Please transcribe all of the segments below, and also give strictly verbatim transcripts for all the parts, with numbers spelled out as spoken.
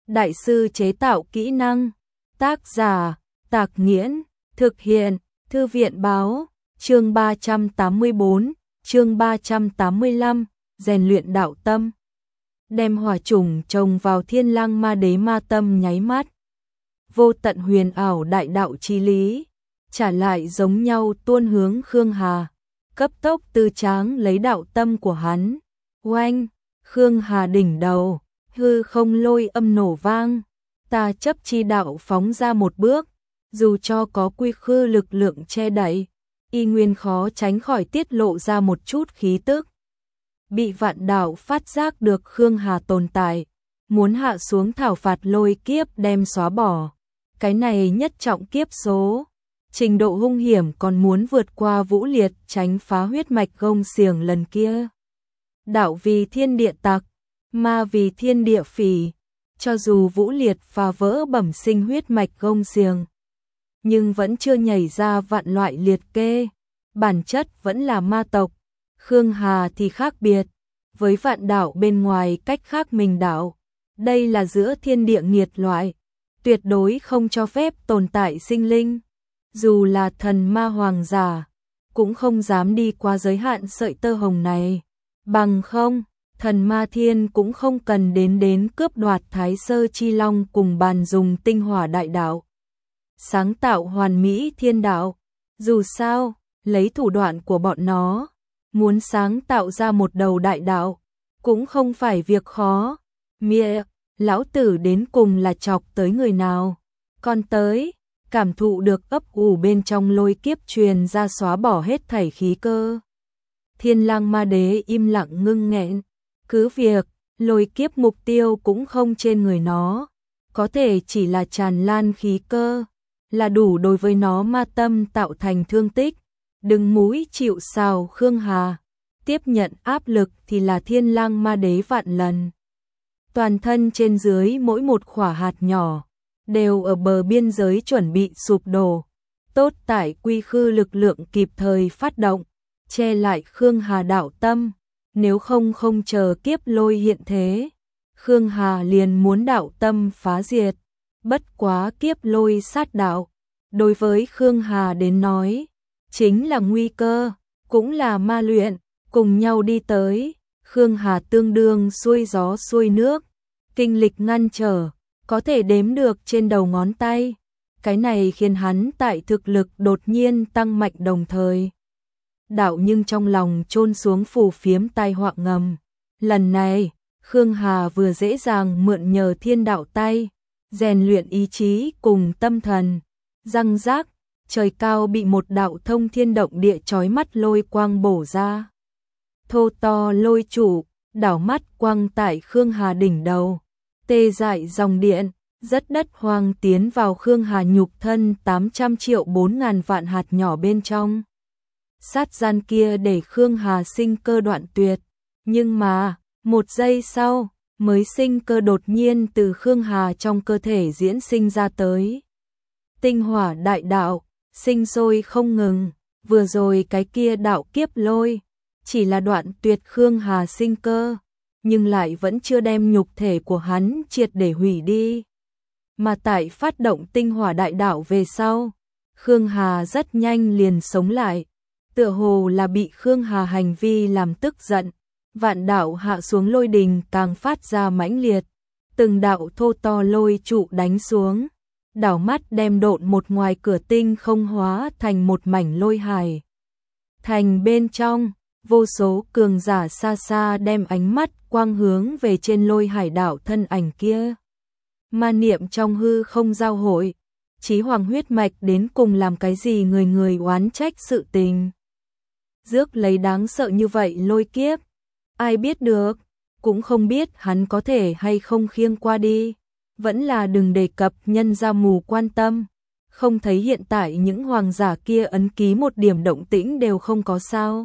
Đại sư chế tạo kỹ năng. Tác giả Tạc Nghiễn. Thực hiện Thư viện Báo. Chương ba trăm tám mươi bốn, chương ba trăm tám mươi lăm, rèn luyện đạo tâm. Đem hỏa chủng trồng vào Thiên Lang Ma Đế ma tâm nháy mắt. Vô tận huyền ảo đại đạo chi lý, trả lại giống nhau tuôn hướng Khương Hà, cấp tốc tư tráng lấy đạo tâm của hắn. Oanh, Khương Hà đỉnh đầu, hư không lôi âm nổ vang, tà chấp chi đạo phóng ra một bước, dù cho có quy khư lực lượng che đậy, y nguyên khó tránh khỏi tiết lộ ra một chút khí tức. Bị vạn đạo phát giác được Khương Hà tồn tại, muốn hạ xuống thảo phạt lôi kiếp đem xóa bỏ. Cái này nhất trọng kiếp số, trình độ hung hiểm còn muốn vượt qua Vũ Liệt tránh phá huyết mạch gông xiềng lần kia. Đạo vì thiên địa tặc, ma vì thiên địa phỉ, cho dù Vũ Liệt phá vỡ bẩm sinh huyết mạch gông xiềng, nhưng vẫn chưa nhảy ra vạn loại liệt kê, bản chất vẫn là ma tộc. Khương Hà thì khác biệt, với vạn đạo bên ngoài cách khác mình đạo, đây là giữa thiên địa nghiệt loại, tuyệt đối không cho phép tồn tại sinh linh, dù là thần ma hoàng giả, cũng không dám đi qua giới hạn sợi tơ hồng này, bằng không, thần ma thiên cũng không cần đến đến cướp đoạt Thái Sơ Chi Long cùng bàn dùng tinh hỏa đại đạo. Sáng tạo hoàn mỹ thiên đạo, dù sao, lấy thủ đoạn của bọn nó, muốn sáng tạo ra một đầu đại đạo, cũng không phải việc khó. Mẹ, lão tử đến cùng là chọc tới người nào? Còn tới, cảm thụ được ấp ủ bên trong lôi kiếp truyền ra xóa bỏ hết thảy khí cơ. Thiên Lang Ma Đế im lặng ngưng nghẹn, cứ việc, lôi kiếp mục tiêu cũng không trên người nó, có thể chỉ là tràn lan khí cơ, là đủ đối với nó ma tâm tạo thành thương tích. Đừng mũi chịu sào Khương Hà, tiếp nhận áp lực thì là Thiên Lang Ma Đế vạn lần. Toàn thân trên dưới mỗi một khỏa hạt nhỏ, đều ở bờ biên giới chuẩn bị sụp đổ. Tốt tại quy khư lực lượng kịp thời phát động, che lại Khương Hà đạo tâm, nếu không không chờ kiếp lôi hiện thế, Khương Hà liền muốn đạo tâm phá diệt. Bất quá kiếp lôi sát đạo, đối với Khương Hà đến nói, chính là nguy cơ, cũng là ma luyện, cùng nhau đi tới. Khương Hà tương đương xuôi gió xuôi nước, kinh lịch ngăn trở, có thể đếm được trên đầu ngón tay. Cái này khiến hắn tại thực lực đột nhiên tăng mạnh đồng thời. Đạo nhưng trong lòng chôn xuống phù phiếm tai họa ngầm. Lần này, Khương Hà vừa dễ dàng mượn nhờ thiên đạo tay, rèn luyện ý chí cùng tâm thần. Răng rác, trời cao bị một đạo thông thiên động địa chói mắt lôi quang bổ ra. Thô to lôi trụ, đảo mắt quang tại Khương Hà đỉnh đầu, tê dại dòng điện, rất đất hoang tiến vào Khương Hà nhục thân tám trăm triệu bốn ngàn vạn hạt nhỏ bên trong. Sát gian kia để Khương Hà sinh cơ đoạn tuyệt, nhưng mà, một giây sau, mới sinh cơ đột nhiên từ Khương Hà trong cơ thể diễn sinh ra tới. Tinh hỏa đại đạo, sinh sôi không ngừng, vừa rồi cái kia đạo kiếp lôi, chỉ là đoạn tuyệt Khương Hà sinh cơ, nhưng lại vẫn chưa đem nhục thể của hắn triệt để hủy đi. Mà tại phát động tinh hỏa đại đạo về sau, Khương Hà rất nhanh liền sống lại, tựa hồ là bị Khương Hà hành vi làm tức giận, vạn đạo hạ xuống lôi đình càng phát ra mãnh liệt, từng đạo thô to lôi trụ đánh xuống, đảo mắt đem độn một ngoài cửa tinh không hóa thành một mảnh lôi hải. Thành bên trong, vô số cường giả xa xa đem ánh mắt quang hướng về trên lôi hải đảo thân ảnh kia. Ma niệm trong hư không giao hội, chí hoàng huyết mạch đến cùng làm cái gì người người oán trách sự tình. Rước lấy đáng sợ như vậy lôi kiếp, ai biết được, cũng không biết hắn có thể hay không khiêng qua đi. Vẫn là đừng đề cập nhân gia mù quan tâm, không thấy hiện tại những hoàng giả kia ấn ký một điểm động tĩnh đều không có sao.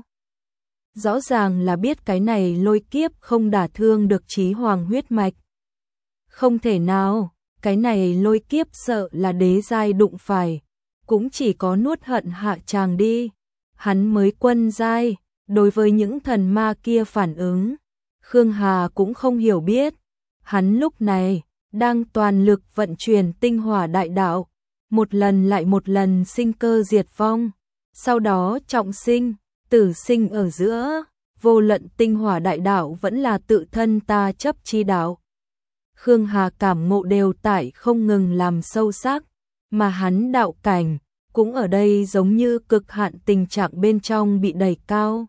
Rõ ràng là biết cái này lôi kiếp không đả thương được chí hoàng huyết mạch. Không thể nào, cái này lôi kiếp sợ là đế giai đụng phải, cũng chỉ có nuốt hận hạ chàng đi. Hắn mới quân giai, đối với những thần ma kia phản ứng, Khương Hà cũng không hiểu biết. Hắn lúc này đang toàn lực vận chuyển tinh hỏa đại đạo, một lần lại một lần sinh cơ diệt vong, sau đó trọng sinh, tử sinh ở giữa, vô luận tinh hỏa đại đạo vẫn là tự thân ta chấp chi đạo. Khương Hà cảm ngộ đều tại không ngừng làm sâu sắc, mà hắn đạo cảnh cũng ở đây giống như cực hạn tình trạng bên trong bị đẩy cao.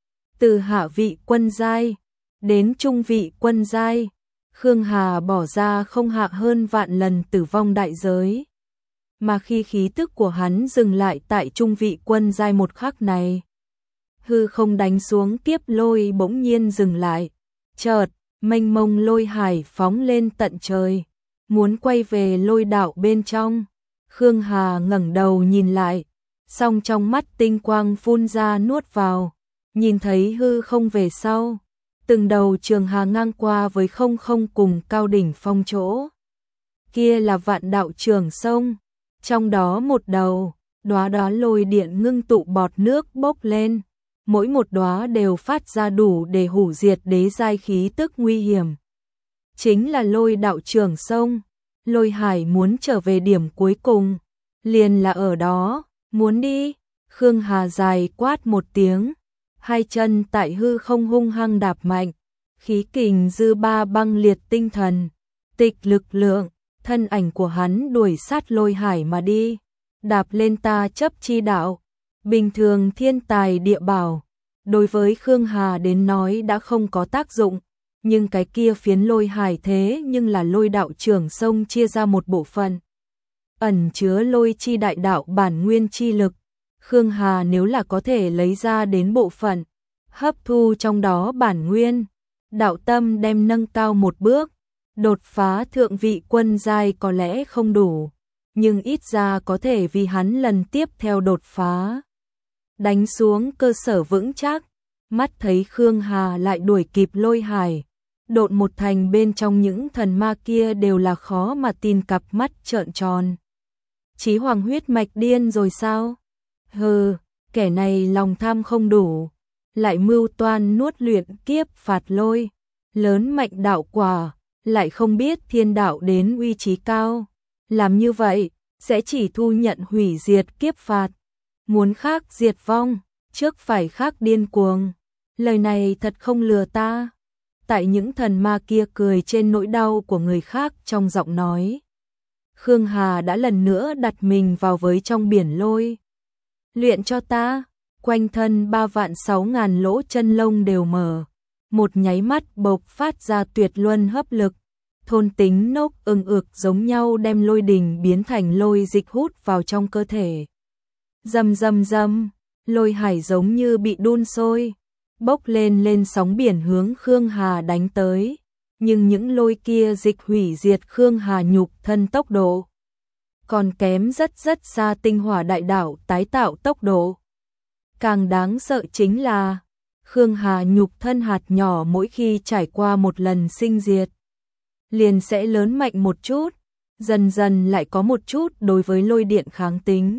Từ hạ vị quân giai đến trung vị quân giai, Khương Hà bỏ ra không hạ hơn vạn lần tử vong đại giới. Mà khi khí tức của hắn dừng lại tại trung vị quân giai một khắc này, hư không đánh xuống kiếp lôi bỗng nhiên dừng lại, chợt mênh mông lôi hải phóng lên tận trời, muốn quay về lôi đạo bên trong. Khương Hà ngẩng đầu nhìn lại, song trong mắt tinh quang phun ra nuốt vào, nhìn thấy hư không về sau, từng đầu trường hà ngang qua với không không cùng cao đỉnh phong chỗ. Kia là vạn đạo trường sông, trong đó một đầu, đóa đóa lôi điện ngưng tụ bọt nước bốc lên, mỗi một đóa đều phát ra đủ để hủy diệt đế giai khí tức nguy hiểm. Chính là lôi đạo trường sông, lôi hải muốn trở về điểm cuối cùng, liền là ở đó, muốn đi. Khương Hà dài quát một tiếng, hai chân tại hư không hung hăng đạp mạnh, khí kình dư ba băng liệt tinh thần, tịch lực lượng, thân ảnh của hắn đuổi sát lôi hải mà đi, đạp lên ta chấp chi đạo. Bình thường thiên tài địa bảo, đối với Khương Hà đến nói đã không có tác dụng, nhưng cái kia phiến lôi hải thế nhưng là lôi đạo trường sông chia ra một bộ phận, ẩn chứa lôi chi đại đạo bản nguyên chi lực. Khương Hà nếu là có thể lấy ra đến bộ phận, hấp thu trong đó bản nguyên, đạo tâm đem nâng cao một bước, đột phá thượng vị quân giai có lẽ không đủ, nhưng ít ra có thể vì hắn lần tiếp theo đột phá đánh xuống cơ sở vững chắc. Mắt thấy Khương Hà lại đuổi kịp lôi hải, độn một thành bên trong những thần ma kia đều là khó mà tin, cặp mắt trợn tròn. Chí Hoàng huyết mạch điên rồi sao? Hừ, kẻ này lòng tham không đủ, lại mưu toan nuốt luyện kiếp phạt lôi, lớn mạnh đạo quả, lại không biết thiên đạo đến uy trí cao. Làm như vậy, sẽ chỉ thu nhận hủy diệt kiếp phạt. Muốn khác diệt vong, trước phải khác điên cuồng. Lời này thật không lừa ta. Tại những thần ma kia cười trên nỗi đau của người khác trong giọng nói, Khương Hà đã lần nữa đặt mình vào với trong biển lôi. Luyện cho ta, quanh thân ba vạn sáu ngàn lỗ chân lông đều mở, một nháy mắt bộc phát ra tuyệt luân hấp lực, thôn tính nốc ưng ực giống nhau đem lôi đình biến thành lôi dịch hút vào trong cơ thể. Rầm rầm rầm, lôi hải giống như bị đun sôi, bốc lên lên sóng biển hướng Khương Hà đánh tới, nhưng những lôi kia dịch hủy diệt Khương Hà nhục thân tốc độ, còn kém rất rất xa tinh hỏa đại đạo tái tạo tốc độ. Càng đáng sợ chính là, Khương Hà nhục thân hạt nhỏ mỗi khi trải qua một lần sinh diệt, liền sẽ lớn mạnh một chút, dần dần lại có một chút đối với lôi điện kháng tính.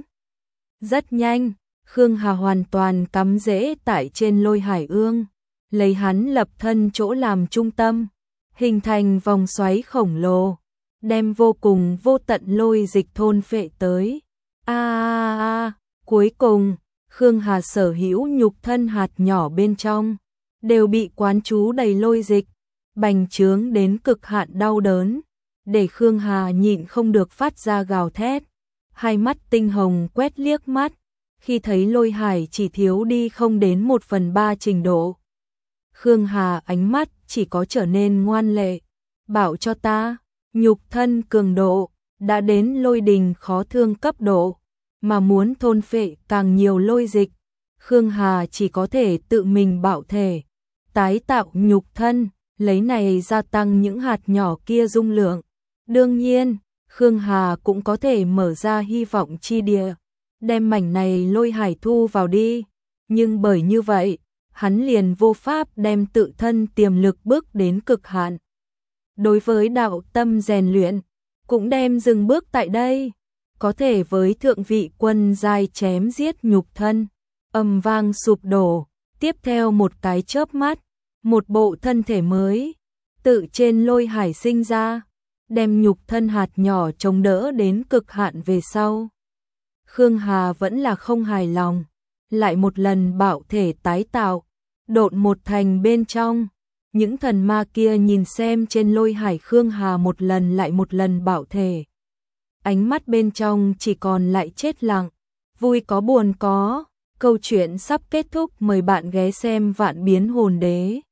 Rất nhanh, Khương Hà hoàn toàn cắm rễ tại trên lôi hải ương, lấy hắn lập thân chỗ làm trung tâm, hình thành vòng xoáy khổng lồ, đem vô cùng vô tận lôi dịch thôn phệ tới. A a a, cuối cùng, Khương Hà sở hữu nhục thân hạt nhỏ bên trong đều bị quán trú đầy lôi dịch, bành trướng đến cực hạn đau đớn, để Khương Hà nhịn không được phát ra gào thét. Hai mắt tinh hồng quét liếc mắt, khi thấy lôi hải chỉ thiếu đi không đến một phần ba trình độ. Khương Hà ánh mắt chỉ có trở nên ngoan lệ, bảo cho ta, nhục thân cường độ, đã đến lôi đình khó thương cấp độ, mà muốn thôn phệ càng nhiều lôi dịch, Khương Hà chỉ có thể tự mình bảo thể, tái tạo nhục thân, lấy này gia tăng những hạt nhỏ kia dung lượng. Đương nhiên, Khương Hà cũng có thể mở ra hy vọng chi địa, đem mảnh này lôi hải thu vào đi, nhưng bởi như vậy, hắn liền vô pháp đem tự thân tiềm lực bước đến cực hạn. Đối với đạo tâm rèn luyện, cũng đem dừng bước tại đây, có thể với thượng vị quân giai chém giết nhục thân, âm vang sụp đổ, tiếp theo một cái chớp mắt, một bộ thân thể mới tự trên lôi hải sinh ra, đem nhục thân hạt nhỏ chống đỡ đến cực hạn về sau. Khương Hà vẫn là không hài lòng, lại một lần bạo thể tái tạo, độn một thành bên trong. Những thần ma kia nhìn xem trên lôi hải Khương Hà một lần lại một lần bạo thể. Ánh mắt bên trong chỉ còn lại chết lặng, vui có buồn có. Câu chuyện sắp kết thúc, mời bạn ghé xem Vạn Biến Hồn Đế.